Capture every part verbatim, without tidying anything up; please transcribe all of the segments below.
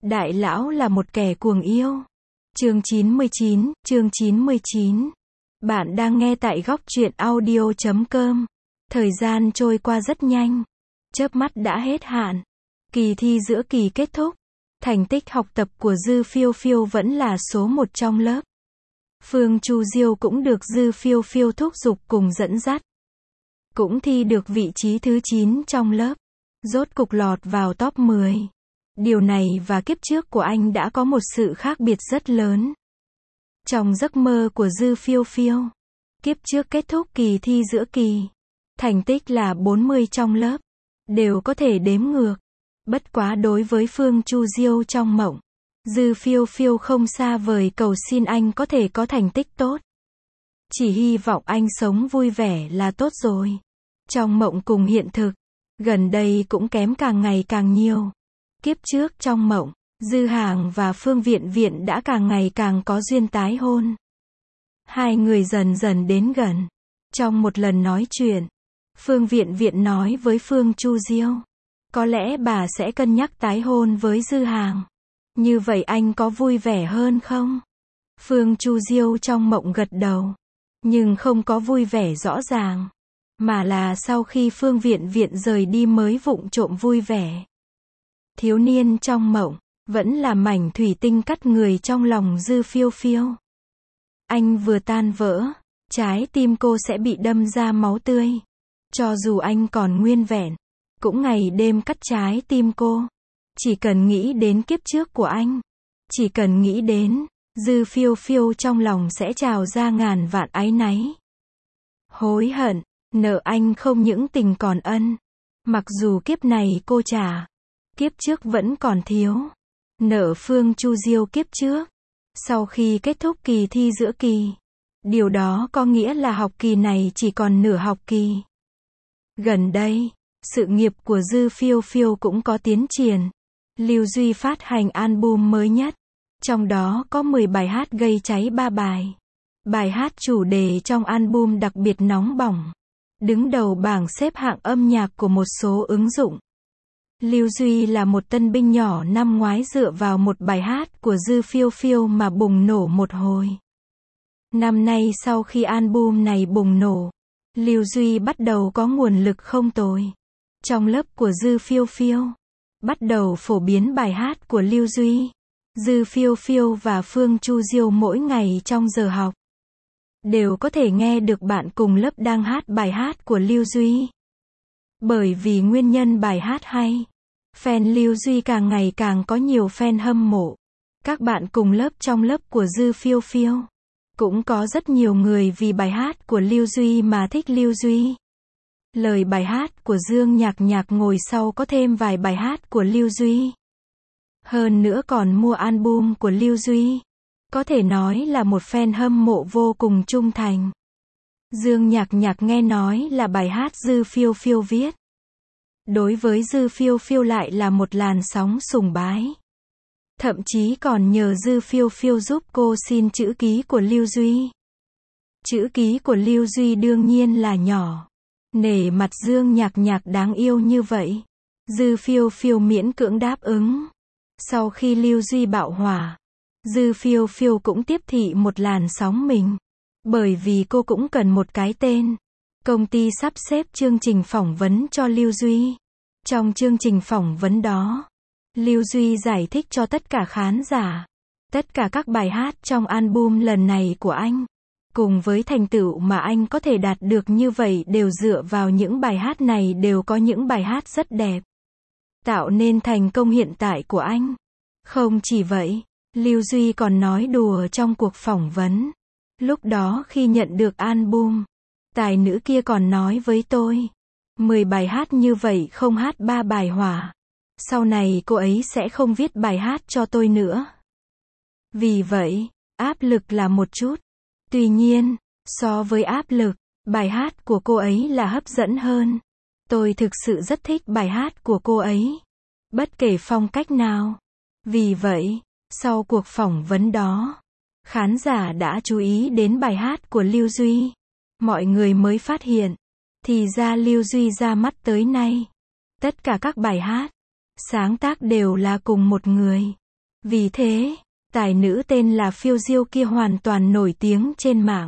Đại lão là một kẻ cuồng yêu. Chương chín mươi chín, chương chín mươi chín. Bạn đang nghe tại góc truyện audio chấm com. Thời gian trôi qua rất nhanh. Chớp mắt đã hết hạn. Kỳ thi giữa kỳ kết thúc. Thành tích học tập của Dư Phiêu Phiêu vẫn là số một trong lớp. Phương Chu Diêu cũng được Dư Phiêu Phiêu thúc giục cùng dẫn dắt. Cũng thi được vị trí thứ chín trong lớp. Rốt cục lọt vào top mười. Điều này và kiếp trước của anh đã có một sự khác biệt rất lớn. Trong giấc mơ của Dư Phiêu Phiêu, kiếp trước kết thúc kỳ thi giữa kỳ, thành tích là bốn mươi trong lớp, đều có thể đếm ngược. Bất quá đối với Phương Chu Diêu trong mộng, Dư Phiêu Phiêu không xa vời cầu xin anh có thể có thành tích tốt. Chỉ hy vọng anh sống vui vẻ là tốt rồi. Trong mộng cùng hiện thực, gần đây cũng kém càng ngày càng nhiều. Kiếp trước trong mộng, Dư Hàng và Phương Viện Viện đã càng ngày càng có duyên tái hôn. Hai người dần dần đến gần. Trong một lần nói chuyện, Phương Viện Viện nói với Phương Chu Diêu, có lẽ bà sẽ cân nhắc tái hôn với Dư Hàng. Như vậy anh có vui vẻ hơn không? Phương Chu Diêu trong mộng gật đầu, nhưng không có vui vẻ rõ ràng, mà là sau khi Phương Viện Viện rời đi mới vụng trộm vui vẻ. Thiếu niên trong mộng, vẫn là mảnh thủy tinh cắt người trong lòng Dư Phiêu Phiêu. Anh vừa tan vỡ, trái tim cô sẽ bị đâm ra máu tươi. Cho dù anh còn nguyên vẹn, cũng ngày đêm cắt trái tim cô. Chỉ cần nghĩ đến kiếp trước của anh, chỉ cần nghĩ đến, Dư Phiêu Phiêu trong lòng sẽ trào ra ngàn vạn áy náy. Hối hận, nợ anh không những tình còn ân. Mặc dù kiếp này cô trả, kiếp trước vẫn còn thiếu. Nợ Phương Chu Diêu kiếp trước. Sau khi kết thúc kỳ thi giữa kỳ, điều đó có nghĩa là học kỳ này chỉ còn nửa học kỳ. Gần đây, sự nghiệp của Dư Phiêu Phiêu cũng có tiến triển. Lưu Duy phát hành album mới nhất. Trong đó có mười bài hát gây cháy ba bài. Bài hát chủ đề trong album đặc biệt nóng bỏng. Đứng đầu bảng xếp hạng âm nhạc của một số ứng dụng. Lưu Duy là một tân binh nhỏ năm ngoái dựa vào một bài hát của Dư Phiêu Phiêu mà bùng nổ một hồi. Năm nay sau khi album này bùng nổ, Lưu Duy bắt đầu có nguồn lực không tồi. Trong lớp của Dư Phiêu Phiêu, bắt đầu phổ biến bài hát của Lưu Duy. Dư Phiêu Phiêu và Phương Chu Diêu mỗi ngày trong giờ học, đều có thể nghe được bạn cùng lớp đang hát bài hát của Lưu Duy. Bởi vì nguyên nhân bài hát hay, fan Lưu Duy càng ngày càng có nhiều fan hâm mộ. Các bạn cùng lớp trong lớp của Dư Phiêu Phiêu, cũng có rất nhiều người vì bài hát của Lưu Duy mà thích Lưu Duy. Lời bài hát của Dương Nhạc Nhạc ngồi sau có thêm vài bài hát của Lưu Duy. Hơn nữa còn mua album của Lưu Duy. Có thể nói là một fan hâm mộ vô cùng trung thành. Dương Nhạc Nhạc nghe nói là bài hát Dư Phiêu Phiêu viết. Đối với Dư Phiêu Phiêu lại là một làn sóng sùng bái. Thậm chí còn nhờ Dư Phiêu Phiêu giúp cô xin chữ ký của Lưu Duy. Chữ ký của Lưu Duy đương nhiên là nhỏ. Nể mặt Dương Nhạc Nhạc đáng yêu như vậy, Dư Phiêu Phiêu miễn cưỡng đáp ứng. Sau khi Lưu Duy bạo hỏa, Dư Phiêu Phiêu cũng tiếp thị một làn sóng mình. Bởi vì cô cũng cần một cái tên. Công ty sắp xếp chương trình phỏng vấn cho Lưu Duy. Trong chương trình phỏng vấn đó, Lưu Duy giải thích cho tất cả khán giả. Tất cả các bài hát trong album lần này của anh, cùng với thành tựu mà anh có thể đạt được như vậy đều dựa vào những bài hát này, đều có những bài hát rất đẹp. Tạo nên thành công hiện tại của anh. Không chỉ vậy, Lưu Duy còn nói đùa trong cuộc phỏng vấn. Lúc đó khi nhận được album, tài nữ kia còn nói với tôi, mười bài hát như vậy không hát ba bài hỏa. Sau này cô ấy sẽ không viết bài hát cho tôi nữa. Vì vậy, áp lực là một chút. Tuy nhiên, so với áp lực, bài hát của cô ấy là hấp dẫn hơn. Tôi thực sự rất thích bài hát của cô ấy. Bất kể phong cách nào. Vì vậy, sau cuộc phỏng vấn đó, khán giả đã chú ý đến bài hát của Lưu Duy. Mọi người mới phát hiện, thì ra Lưu Duy ra mắt tới nay, tất cả các bài hát, sáng tác đều là cùng một người. Vì thế, tài nữ tên là Phiêu Diêu kia hoàn toàn nổi tiếng trên mạng.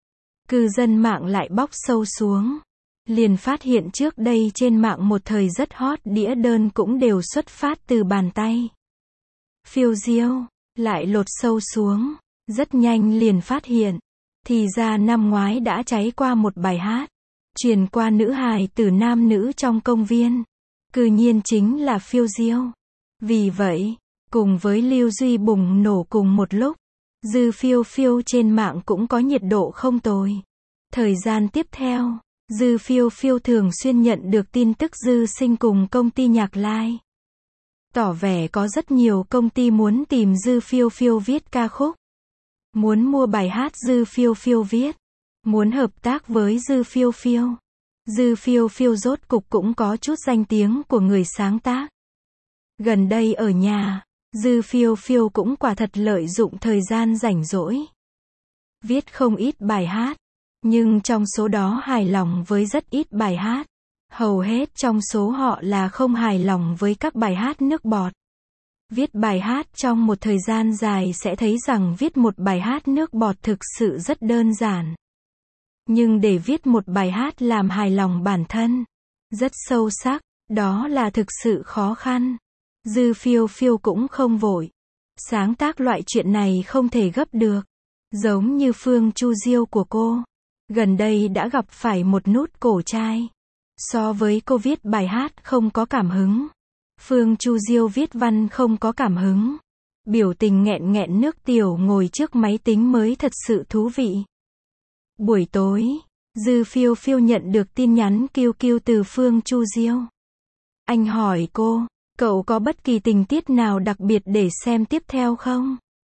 Cư dân mạng lại bóc sâu xuống. Liền phát hiện trước đây trên mạng một thời rất hot đĩa đơn cũng đều xuất phát từ bàn tay Phiêu Diêu. Lại lột sâu xuống. Rất nhanh liền phát hiện. Thì ra năm ngoái đã cháy qua một bài hát. Truyền qua nữ hài tử nam nữ trong công viên. Cư nhiên chính là Phiêu Diêu. Vì vậy, cùng với Lưu Duy bùng nổ cùng một lúc, Dư Phiêu Phiêu trên mạng cũng có nhiệt độ không tồi. Thời gian tiếp theo, Dư Phiêu Phiêu thường xuyên nhận được tin tức Dư Sinh cùng công ty Nhạc Lai. Tỏ vẻ có rất nhiều công ty muốn tìm Dư Phiêu Phiêu viết ca khúc. Muốn mua bài hát Dư Phiêu Phiêu viết. Muốn hợp tác với Dư Phiêu Phiêu. Dư Phiêu Phiêu rốt cục cũng có chút danh tiếng của người sáng tác. Gần đây ở nhà, Dư Phiêu Phiêu cũng quả thật lợi dụng thời gian rảnh rỗi. Viết không ít bài hát. Nhưng trong số đó hài lòng với rất ít bài hát. Hầu hết trong số họ là không hài lòng với các bài hát nước bọt. Viết bài hát trong một thời gian dài sẽ thấy rằng viết một bài hát nước bọt thực sự rất đơn giản. Nhưng để viết một bài hát làm hài lòng bản thân, rất sâu sắc, đó là thực sự khó khăn. Dư Phiêu Phiêu cũng không vội. Sáng tác loại chuyện này không thể gấp được. Giống như Phương Chu Diêu của cô. Gần đây đã gặp phải một nút cổ trai. So với cô viết bài hát không có cảm hứng. Phương Chu Diêu viết văn không có cảm hứng. Biểu tình nghẹn nghẹn nước tiểu ngồi trước máy tính mới thật sự thú vị. Buổi tối, Dư Phiêu Phiêu nhận được tin nhắn kiu kiu từ Phương Chu Diêu. Anh hỏi cô, cậu có bất kỳ tình tiết nào đặc biệt để xem tiếp theo không?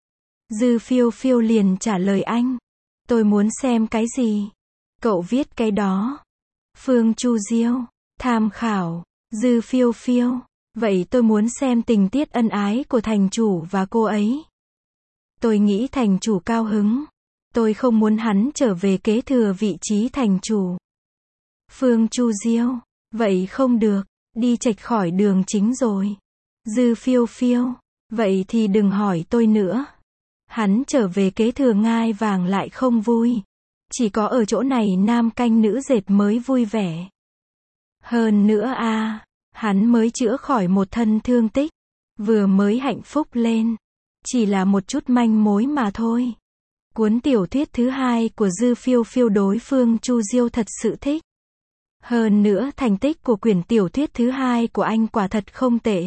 Dư Phiêu Phiêu liền trả lời anh. Tôi muốn xem cái gì? Cậu viết cái đó. Phương Chu Diêu, tham khảo. Dư Phiêu Phiêu, vậy tôi muốn xem tình tiết ân ái của thành chủ và cô ấy. Tôi nghĩ thành chủ cao hứng. Tôi không muốn hắn trở về kế thừa vị trí thành chủ. Phương Chu Diêu, vậy không được, đi chệch khỏi đường chính rồi. Dư Phiêu Phiêu, vậy thì đừng hỏi tôi nữa. Hắn trở về kế thừa ngai vàng lại không vui. Chỉ có ở chỗ này nam canh nữ dệt mới vui vẻ. Hơn nữa a, à, hắn mới chữa khỏi một thân thương tích. Vừa mới hạnh phúc lên. Chỉ là một chút manh mối mà thôi. Cuốn tiểu thuyết thứ hai của Dư Phiêu Phiêu đối Phương Chu Diêu thật sự thích. Hơn nữa thành tích của quyển tiểu thuyết thứ hai của anh quả thật không tệ.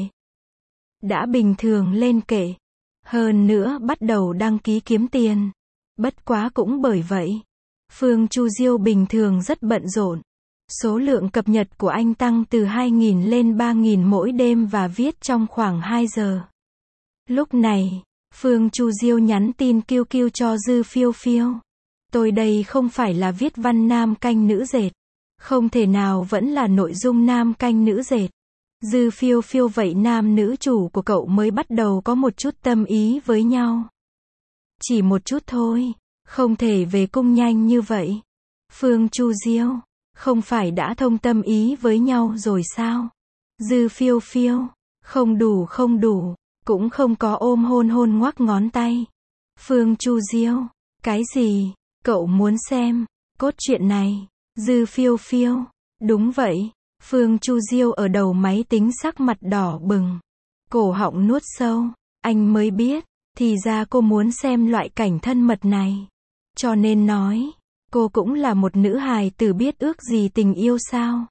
Đã bình thường lên kệ. Hơn nữa bắt đầu đăng ký kiếm tiền. Bất quá cũng bởi vậy, Phương Chu Diêu bình thường rất bận rộn. Số lượng cập nhật của anh tăng từ hai nghìn lên ba nghìn mỗi đêm và viết trong khoảng hai giờ. Lúc này, Phương Chu Diêu nhắn tin kiu kiu cho Dư Phiêu Phiêu. Tôi đây không phải là viết văn nam canh nữ dệt. Không thể nào vẫn là nội dung nam canh nữ dệt. Dư Phiêu Phiêu vậy nam nữ chủ của cậu mới bắt đầu có một chút tâm ý với nhau. Chỉ một chút thôi. Không thể về cung nhanh như vậy. Phương Chu Diêu, không phải đã thông tâm ý với nhau rồi sao? Dư Phiêu Phiêu, không đủ không đủ. Cũng không có ôm hôn hôn ngoắc ngón tay. Phương Chu Diêu, cái gì? Cậu muốn xem cốt truyện này? Dư Phiêu Phiêu, đúng vậy. Phương Chu Diêu ở đầu máy tính sắc mặt đỏ bừng. Cổ họng nuốt sâu. Anh mới biết, thì ra cô muốn xem loại cảnh thân mật này. Cho nên nói, cô cũng là một nữ hài tử biết ước gì tình yêu sao?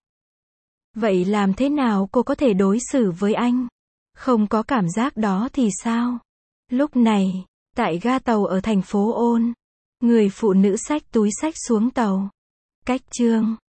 Vậy làm thế nào cô có thể đối xử với anh? Không có cảm giác đó thì sao? Lúc này, tại ga tàu ở thành phố Ôn, người phụ nữ xách túi xách xuống tàu. Cách chương